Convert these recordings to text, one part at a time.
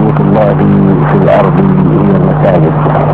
بيوت الله في الأرض هي المساجد.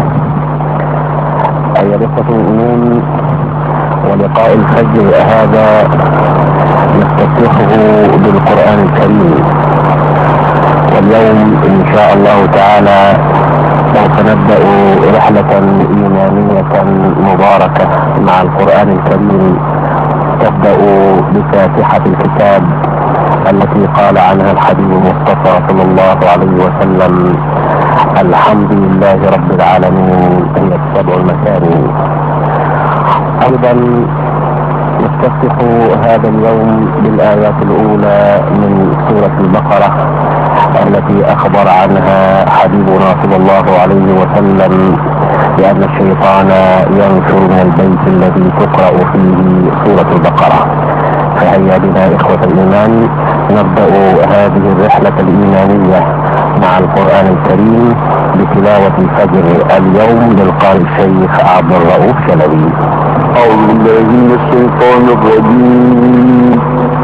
أيها الإخوة المؤمنون، ولقاء الفجر هذا نفتتحه بالقرآن الكريم، واليوم إن شاء الله تعالى سوف نبدأ رحلة إيمانية مباركة مع القرآن الكريم، تبدأ بفاتحة الكتاب التي قال عنها الحبيب المصطفى صلى الله عليه وسلم: الحمد لله رب العالمين هي السبع المثاني. أيضا نفتتح هذا اليوم بالآيات الأولى من سورة البقرة التي أخبر عنها حبيبنا صلى الله عليه وسلم بأن الشيطان ينفر من البيت الذي تقرأ فيه سورة البقرة. فهيا بنا إخوة الإيمان نبدأ هذه الرحلة الإيمانية مع القرآن الكريم بتلاوة الفجر اليوم للقارئ الشيخ عبد الرؤوف شلبي. أعوذ بالله من الشيطان الرجيم.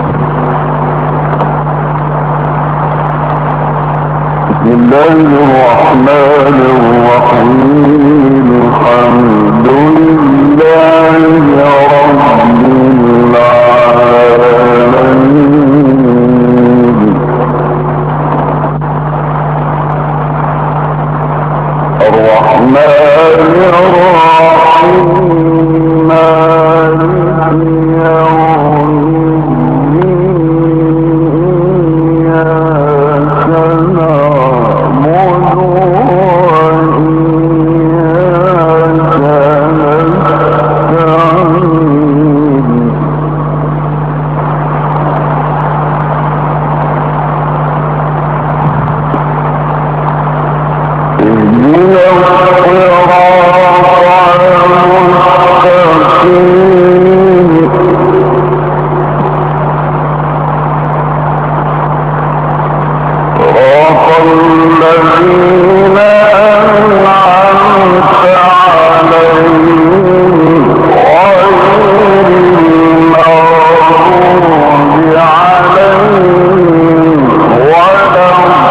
بسم الله الرحمن الرحيم. الحمد لله رب العالمين الرحمن الرحيم مالك يوم الدين إياك نعبد وإياك نستعين. اهدنا الصراط المستقيم صراط الذين أنعمت عليهم غير المغضوب عليهم ولا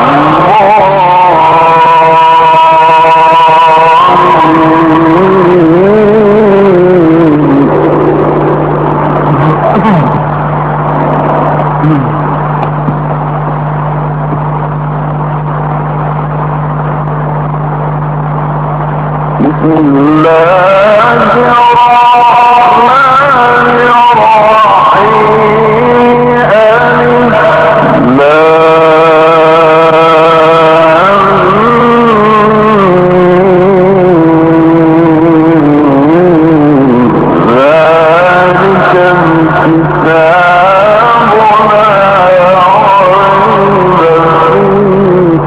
بسم الله الرحمن الرحيم. ذلك الكتاب لا ريب فيه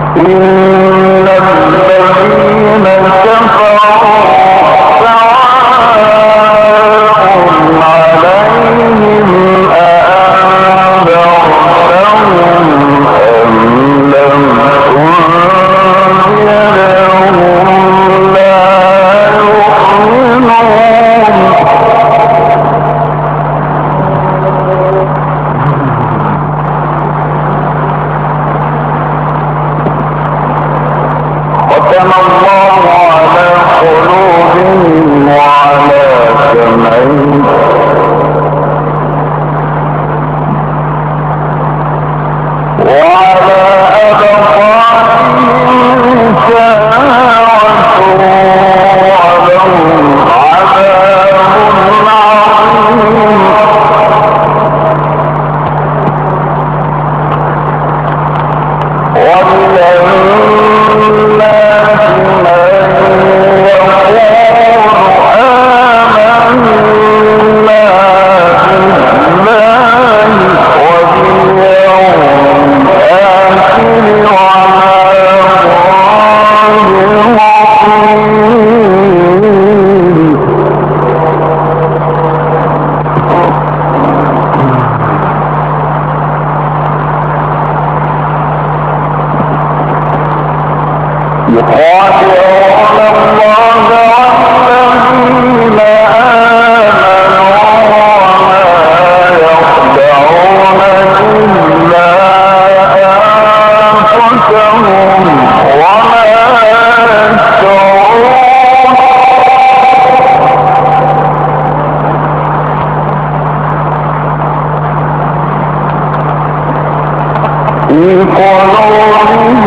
إن الذين كفروا سواء عليهم أأنذرتهم أم لم تنذرهم لا يؤمنون. ختم الله على قلوبهم وعلى سمعهم وعلى أبصارهم غشاوة ولهم عذاب عظيم. يخادعون الله والذين آمنوا وما يخدعون إلا أنفسهم وما يشعرون. في قلوبهم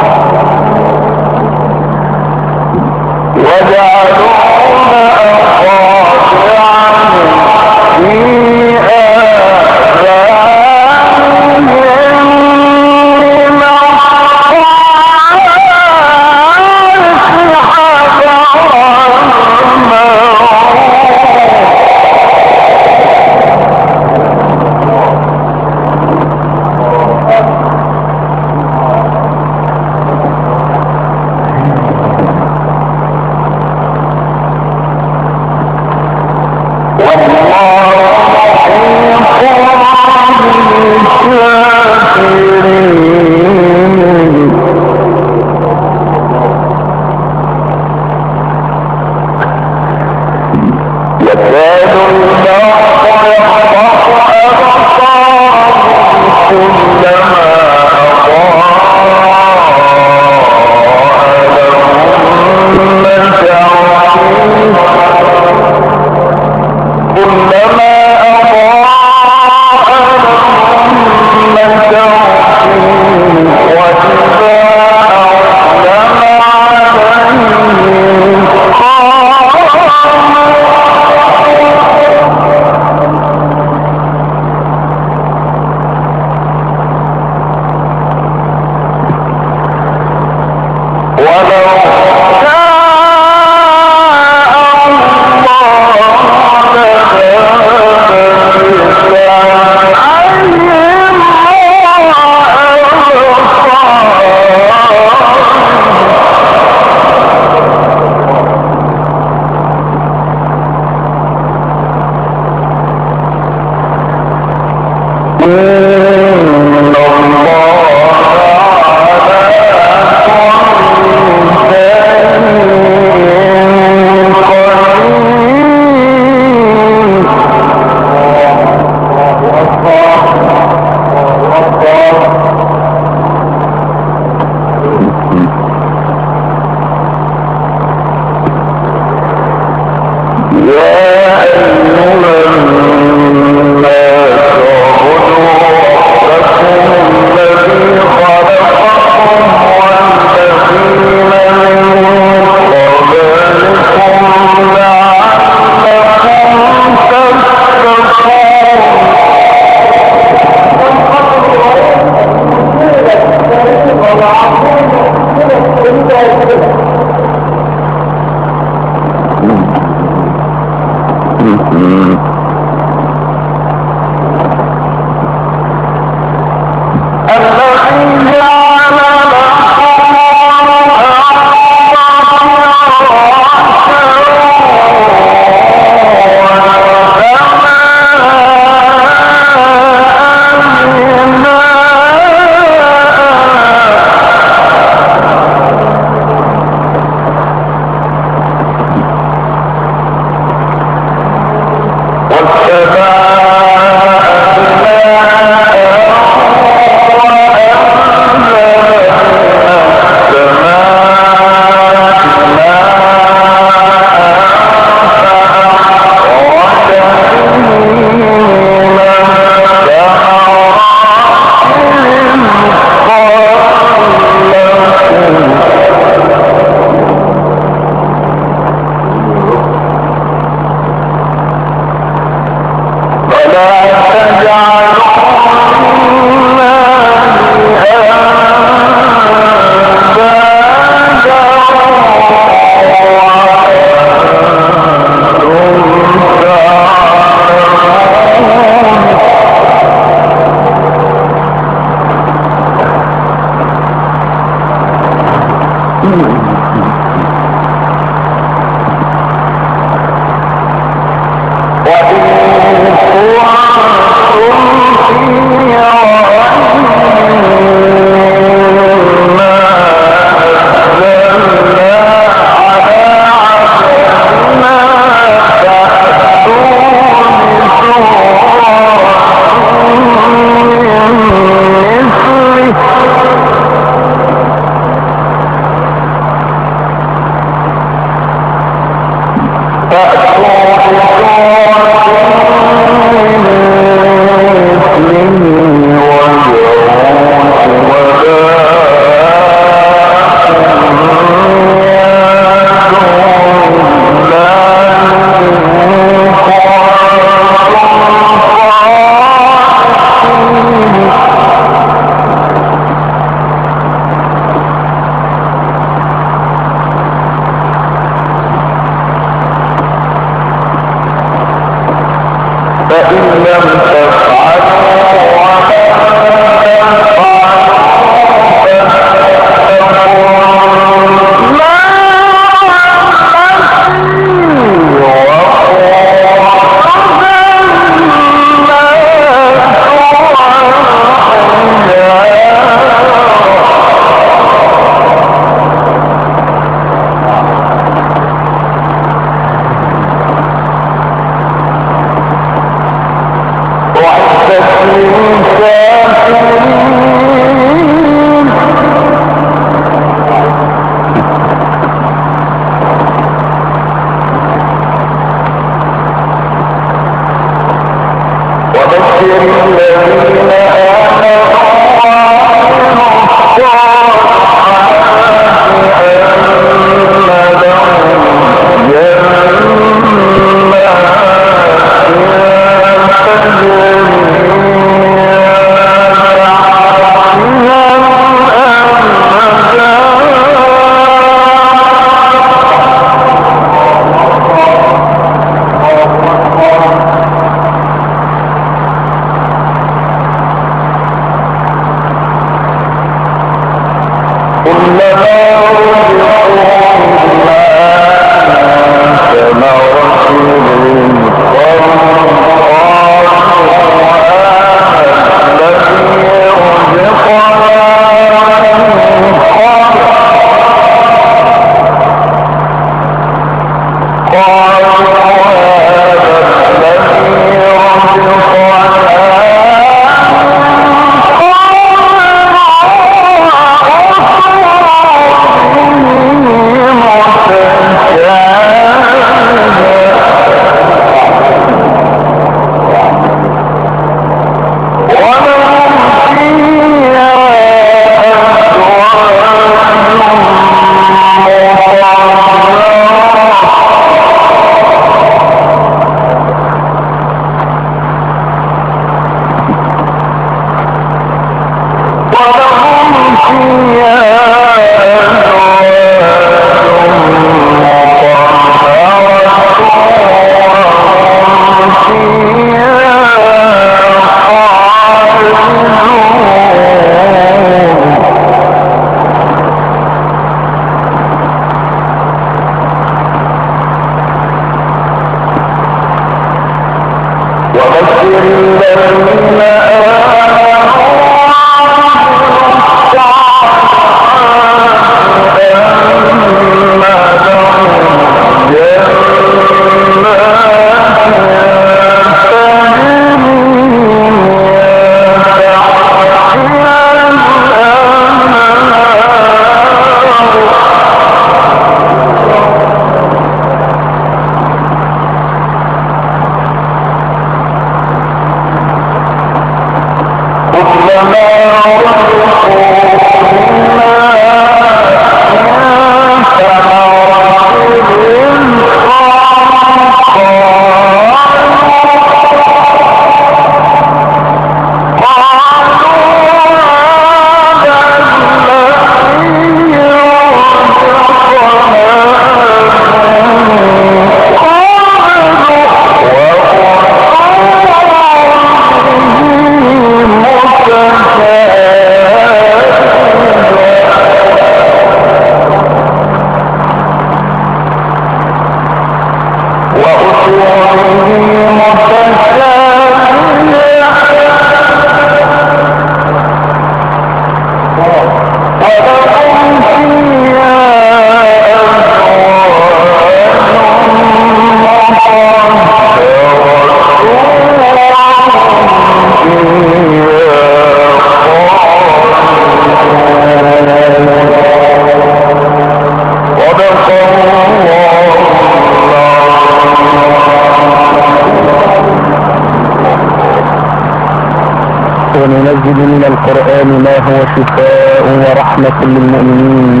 وننزل من القرآن ما هو شفاء ورحمة للمؤمنين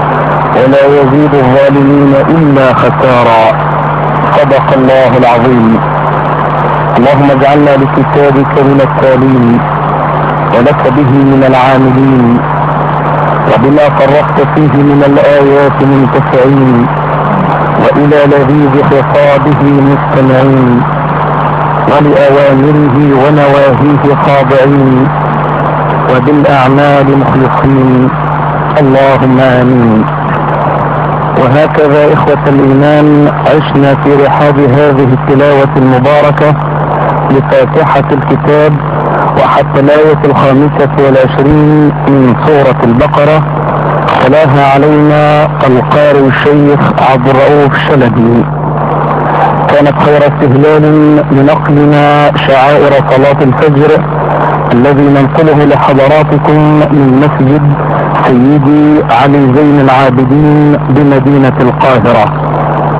ولا يزيد الظالمين إلا خسارا. صدق الله العظيم. اللهم اجعلنا لكتابك من التالين ولك به من العاملين وبما فرقت فيه من الآيات منتفعين وإلى لذيذ خطابه مستمعين ولأوامره ونواهيه خاضعين، وبالأعمال مخلصين، اللهم آمين. وهكذا إخوة الإيمان عشنا في رحاب هذه التلاوة المباركة لفاتحة الكتاب وحتى الآية 25 من سورة البقرة، تلاها علينا القارئ الشيخ عبد الرؤوف شلبي. كانت خير استهلال لنقلنا شعائر صلاة الفجر الذي ننقله لحضراتكم من مسجد سيدي علي زين العابدين بمدينة القاهرة.